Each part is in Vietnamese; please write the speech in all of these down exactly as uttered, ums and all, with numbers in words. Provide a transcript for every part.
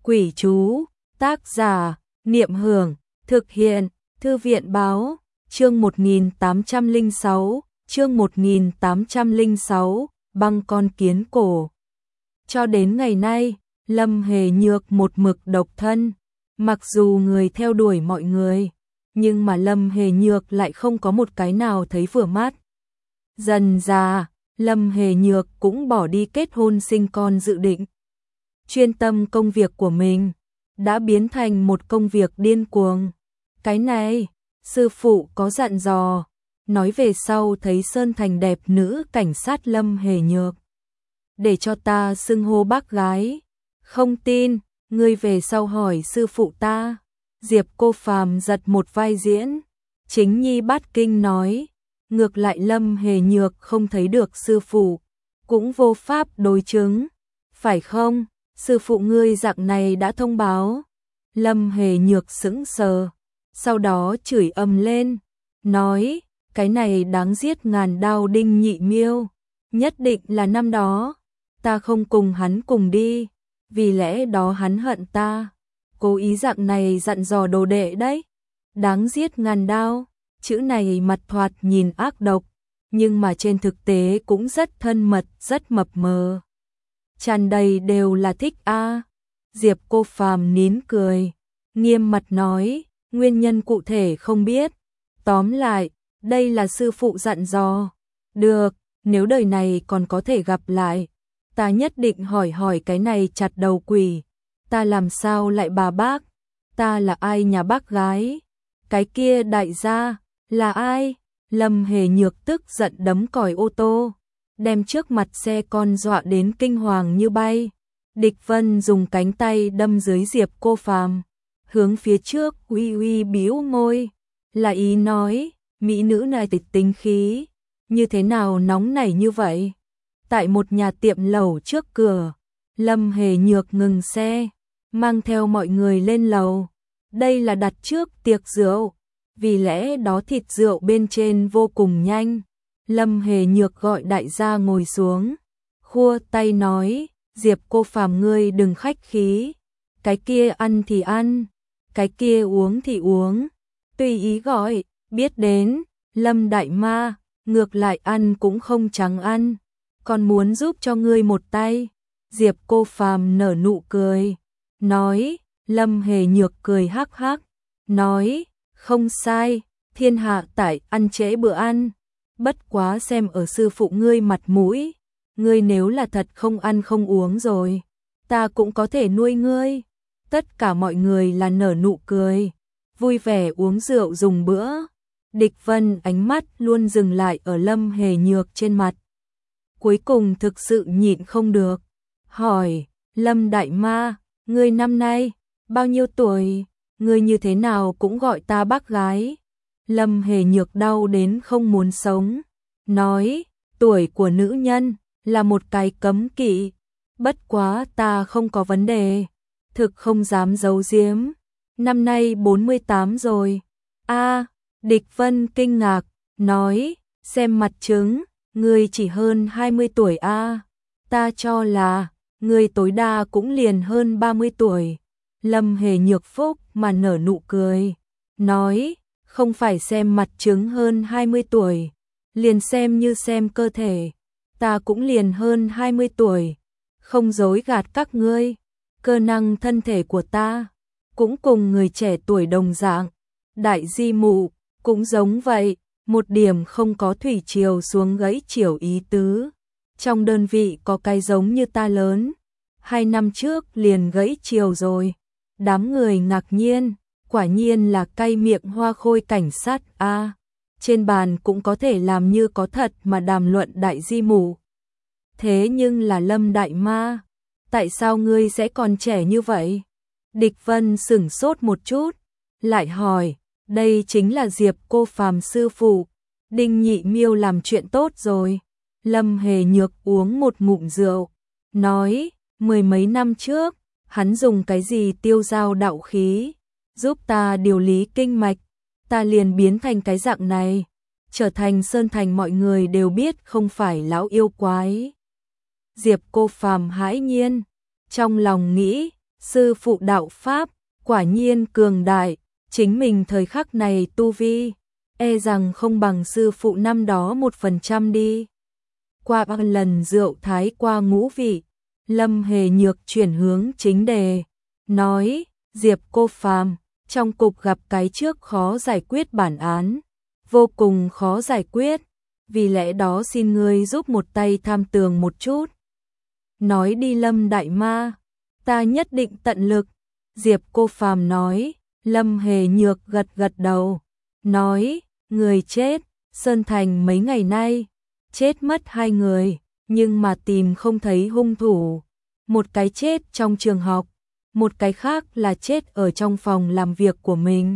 Quỷ chú, tác giả, Niệm Hưởng, thực hiện, Thư viện báo, chương một nghìn tám trăm lẻ sáu, chương một nghìn tám trăm lẻ sáu, băng con kiến cổ. Cho đến ngày nay, Lâm Hề Nhược một mực độc thân, mặc dù người theo đuổi mọi người, nhưng mà Lâm Hề Nhược lại không có một cái nào thấy vừa mắt. Dần dà, Lâm Hề Nhược cũng bỏ đi kết hôn sinh con dự định. Chuyên tâm công việc của mình, đã biến thành một công việc điên cuồng. Cái này, sư phụ có dặn dò, nói về sau thấy Sơn Thành đẹp nữ cảnh sát Lâm Hề Nhược, để cho ta xưng hô bác gái. Không tin, ngươi về sau hỏi sư phụ ta. Diệp Cô Phàm giật một vai diễn. Chính nhi bát kinh nói, ngược lại Lâm Hề Nhược không thấy được sư phụ, cũng vô pháp đối chứng. Phải không? Sư phụ ngươi dạng này đã thông báo. Lâm Hề Nhược sững sờ, sau đó chửi ầm lên, nói, cái này đáng giết ngàn đao Đinh Nhị Miêu, nhất định là năm đó ta không cùng hắn cùng đi, vì lẽ đó hắn hận ta, cố ý dạng này dặn dò đồ đệ đấy. Đáng giết ngàn đao, chữ này mặt thoạt nhìn ác độc, nhưng mà trên thực tế cũng rất thân mật, rất mập mờ. Tràn đầy đều là thích a. À. Diệp Cô Phàm nín cười, nghiêm mặt nói, nguyên nhân cụ thể không biết. Tóm lại, đây là sư phụ dặn dò. Được, nếu đời này còn có thể gặp lại, ta nhất định hỏi hỏi cái này chặt đầu quỷ. Ta làm sao lại bà bác? Ta là ai nhà bác gái? Cái kia đại gia, là ai? Lâm Hề Nhược tức giận đấm còi ô tô, đem trước mặt xe con dọa đến kinh hoàng như bay. Địch Vân dùng cánh tay đâm dưới Diệp Cô Phàm, hướng phía trước uy uy bĩu môi, là ý nói, mỹ nữ này tịch tính khí, như thế nào nóng nảy như vậy. Tại một nhà tiệm lẩu trước cửa, Lâm Hề Nhược ngừng xe, mang theo mọi người lên lầu. Đây là đặt trước tiệc rượu, vì lẽ đó thịt rượu bên trên vô cùng nhanh. Lâm Hề Nhược gọi đại gia ngồi xuống, khua tay nói, Diệp Cô Phàm ngươi đừng khách khí, cái kia ăn thì ăn, cái kia uống thì uống, tùy ý gọi, biết đến. Lâm đại ma, ngược lại ăn cũng không trắng ăn, còn muốn giúp cho ngươi một tay. Diệp Cô Phàm nở nụ cười, nói, Lâm Hề Nhược cười hắc hắc, nói, không sai, thiên hạ tại ăn trễ bữa ăn. Bất quá xem ở sư phụ ngươi mặt mũi, ngươi nếu là thật không ăn không uống rồi, ta cũng có thể nuôi ngươi. Tất cả mọi người là nở nụ cười, vui vẻ uống rượu dùng bữa. Địch Vân ánh mắt luôn dừng lại ở Lâm Hề Nhược trên mặt, cuối cùng thực sự nhịn không được, hỏi, Lâm đại ma, ngươi năm nay bao nhiêu tuổi? Ngươi như thế nào cũng gọi ta bác gái. Lâm Hề Nhược đau đến không muốn sống, nói, tuổi của nữ nhân là một cái cấm kỵ, bất quá ta không có vấn đề, thực không dám giấu giếm, năm nay bốn mươi tám rồi. A, à, Địch Vân kinh ngạc, nói, xem mặt chứng, ngươi chỉ hơn hai mươi tuổi a, à, ta cho là ngươi tối đa cũng liền hơn ba mươi tuổi. Lâm Hề Nhược phúc mà nở nụ cười, nói, không phải xem mặt chứng hơn hai mươi tuổi, liền xem như xem cơ thể, ta cũng liền hơn hai mươi tuổi, không dối gạt các ngươi, cơ năng thân thể của ta cũng cùng người trẻ tuổi đồng dạng, đại di mụ cũng giống vậy, một điểm không có thủy triều xuống gãy chiều ý tứ. Trong đơn vị có cái giống như ta lớn, hai năm trước liền gãy chiều rồi. Đám người ngạc nhiên, quả nhiên là cay miệng hoa khôi cảnh sát a. À, trên bàn cũng có thể làm như có thật mà đàm luận đại di mụ. Thế nhưng là Lâm đại ma, tại sao ngươi sẽ còn trẻ như vậy? Địch Vân sửng sốt một chút, lại hỏi, đây chính là Diệp Cô Phàm sư phụ, Đinh Nhị Miêu làm chuyện tốt rồi. Lâm Hề Nhược uống một ngụm rượu, nói, mười mấy năm trước, hắn dùng cái gì tiêu dao đạo khí, giúp ta điều lý kinh mạch, ta liền biến thành cái dạng này, trở thành Sơn Thành mọi người đều biết không phải lão yêu quái. Diệp Cô Phàm hãi nhiên, trong lòng nghĩ, sư phụ đạo Pháp, quả nhiên cường đại, chính mình thời khắc này tu vi, e rằng không bằng sư phụ năm đó một phần trăm đi. Qua ba lần rượu thái qua ngũ vị, Lâm Hề Nhược chuyển hướng chính đề, nói, Diệp cô phàm, trong cục gặp cái trước khó giải quyết bản án, vô cùng khó giải quyết, vì lẽ đó xin ngươi giúp một tay tham tường một chút. Nói đi Lâm đại ma, ta nhất định tận lực. Diệp cô phàm nói, Lâm Hề Nhược gật gật đầu, nói, người chết, Sơn Thành mấy ngày nay, chết mất hai người, nhưng mà tìm không thấy hung thủ. Một cái chết trong trường học, một cái khác là chết ở trong phòng làm việc của mình.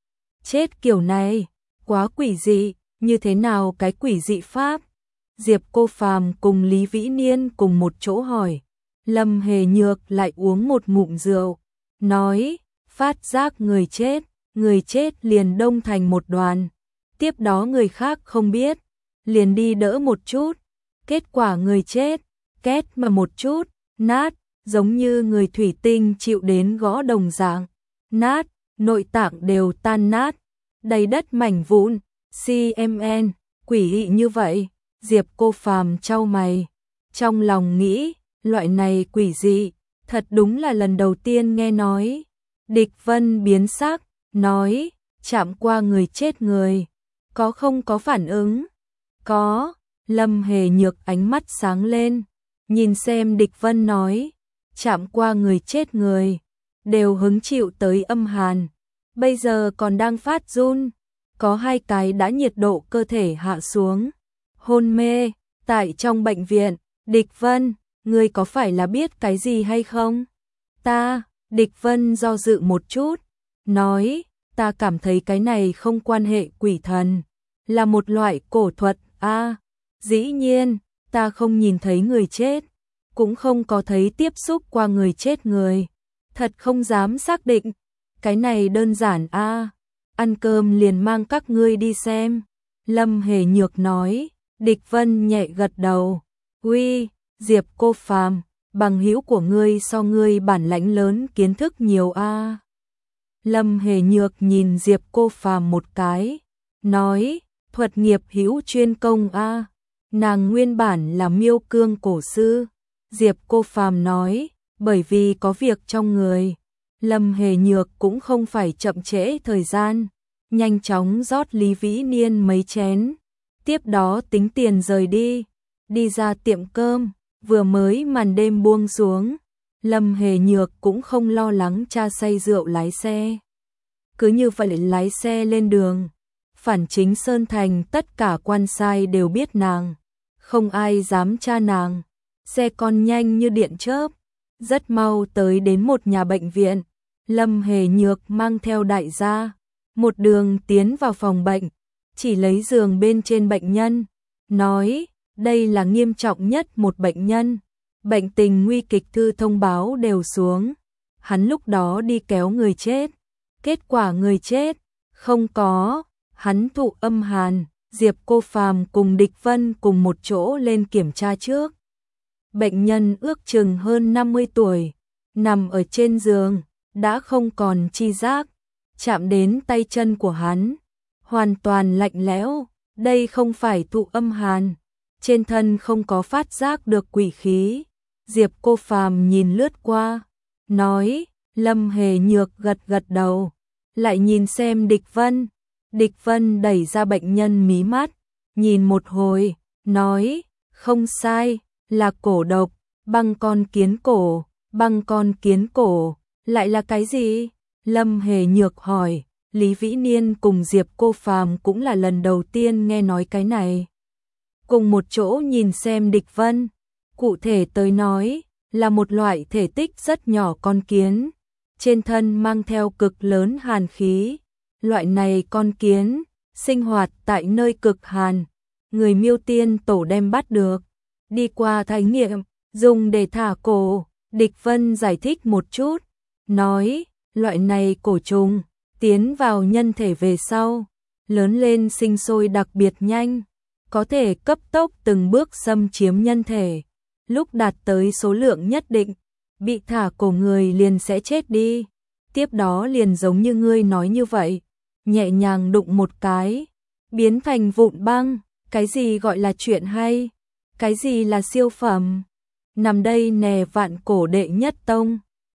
Chết kiểu này, quá quỷ dị, như thế nào cái quỷ dị pháp? Diệp cô phàm cùng Lý Vĩ Niên cùng một chỗ hỏi. Lâm Hề Nhược lại uống một ngụm rượu, nói, phát giác người chết, người chết liền đông thành một đoàn. Tiếp đó người khác không biết, liền đi đỡ một chút, kết quả người chết, két mà một chút, nát, giống như người thủy tinh chịu đến gõ đồng dạng, nát, nội tạng đều tan nát, đầy đất mảnh vụn, xê em en, quỷ dị như vậy. Diệp cô phàm chau mày, trong lòng nghĩ, loại này quỷ dị, thật đúng là lần đầu tiên nghe nói. Địch Vân biến sắc, nói, chạm qua người chết người, có không có phản ứng? Có. Lâm Hề Nhược ánh mắt sáng lên, nhìn xem Địch Vân nói, chạm qua người chết người, đều hứng chịu tới âm hàn, bây giờ còn đang phát run, có hai cái đã nhiệt độ cơ thể hạ xuống, hôn mê, tại trong bệnh viện. Địch Vân, ngươi có phải là biết cái gì hay không? Ta, Địch Vân do dự một chút, nói, ta cảm thấy cái này không quan hệ quỷ thần, là một loại cổ thuật. A, à, dĩ nhiên, ta không nhìn thấy người chết, cũng không có thấy tiếp xúc qua người chết người, thật không dám xác định, cái này đơn giản a. À, ăn cơm liền mang các ngươi đi xem. Lâm Hề Nhược nói. Địch Vân nhẹ gật đầu, uy, Diệp cô phàm, bằng hữu của ngươi so ngươi bản lãnh lớn kiến thức nhiều a. À. Lâm Hề Nhược nhìn Diệp cô phàm một cái, nói, thuật nghiệp hữu chuyên công a. À. Nàng nguyên bản là miêu cương cổ sư. Diệp cô phàm nói, bởi vì có việc trong người. Lâm Hề Nhược cũng không phải chậm trễ thời gian, nhanh chóng rót Lý Vĩ Niên mấy chén. Tiếp đó tính tiền rời đi, đi ra tiệm cơm, vừa mới màn đêm buông xuống, Lâm Hề Nhược cũng không lo lắng cha say rượu lái xe. Cứ như vậy lái xe lên đường, phản chính Sơn Thành tất cả quan sai đều biết nàng, không ai dám tra nàng, xe con nhanh như điện chớp, rất mau tới đến một nhà bệnh viện, Lâm Hề Nhược mang theo đại gia, một đường tiến vào phòng bệnh. Chỉ lấy giường bên trên bệnh nhân, nói, đây là nghiêm trọng nhất một bệnh nhân, bệnh tình nguy kịch, thư thông báo đều xuống. Hắn lúc đó đi kéo người chết, kết quả người chết, không có, hắn thụ âm hàn. Diệp cô phàm cùng Địch Vân cùng một chỗ lên kiểm tra trước. Bệnh nhân ước chừng hơn năm mươi tuổi, nằm ở trên giường, đã không còn chi giác, chạm đến tay chân của hắn. Hoàn toàn lạnh lẽo, đây không phải thụ âm hàn, trên thân không có phát giác được quỷ khí. Diệp cô phàm nhìn lướt qua, nói, Lâm Hề Nhược gật gật đầu, lại nhìn xem Địch Vân. Địch Vân đẩy ra bệnh nhân mí mắt, nhìn một hồi, nói, không sai, là cổ độc, băng con kiến cổ, băng con kiến cổ, lại là cái gì? Lâm Hề Nhược hỏi. Lý Vĩ Niên cùng Diệp cô phàm cũng là lần đầu tiên nghe nói cái này. Cùng một chỗ nhìn xem Địch Vân, cụ thể tới nói, là một loại thể tích rất nhỏ con kiến, trên thân mang theo cực lớn hàn khí. Loại này con kiến, sinh hoạt tại nơi cực hàn, người Miêu Tiên Tổ đem bắt được, đi qua thí nghiệm, dùng để thả cổ. Địch Vân giải thích một chút, nói, loại này cổ trùng, tiến vào nhân thể về sau, lớn lên sinh sôi đặc biệt nhanh, có thể cấp tốc từng bước xâm chiếm nhân thể, lúc đạt tới số lượng nhất định, bị thả cổ người liền sẽ chết đi. Tiếp đó liền giống như ngươi nói như vậy, nhẹ nhàng đụng một cái, biến thành vụn băng. Cái gì gọi là chuyện hay? Cái gì là siêu phẩm? Nằm đây nè, vạn cổ đệ nhất tông.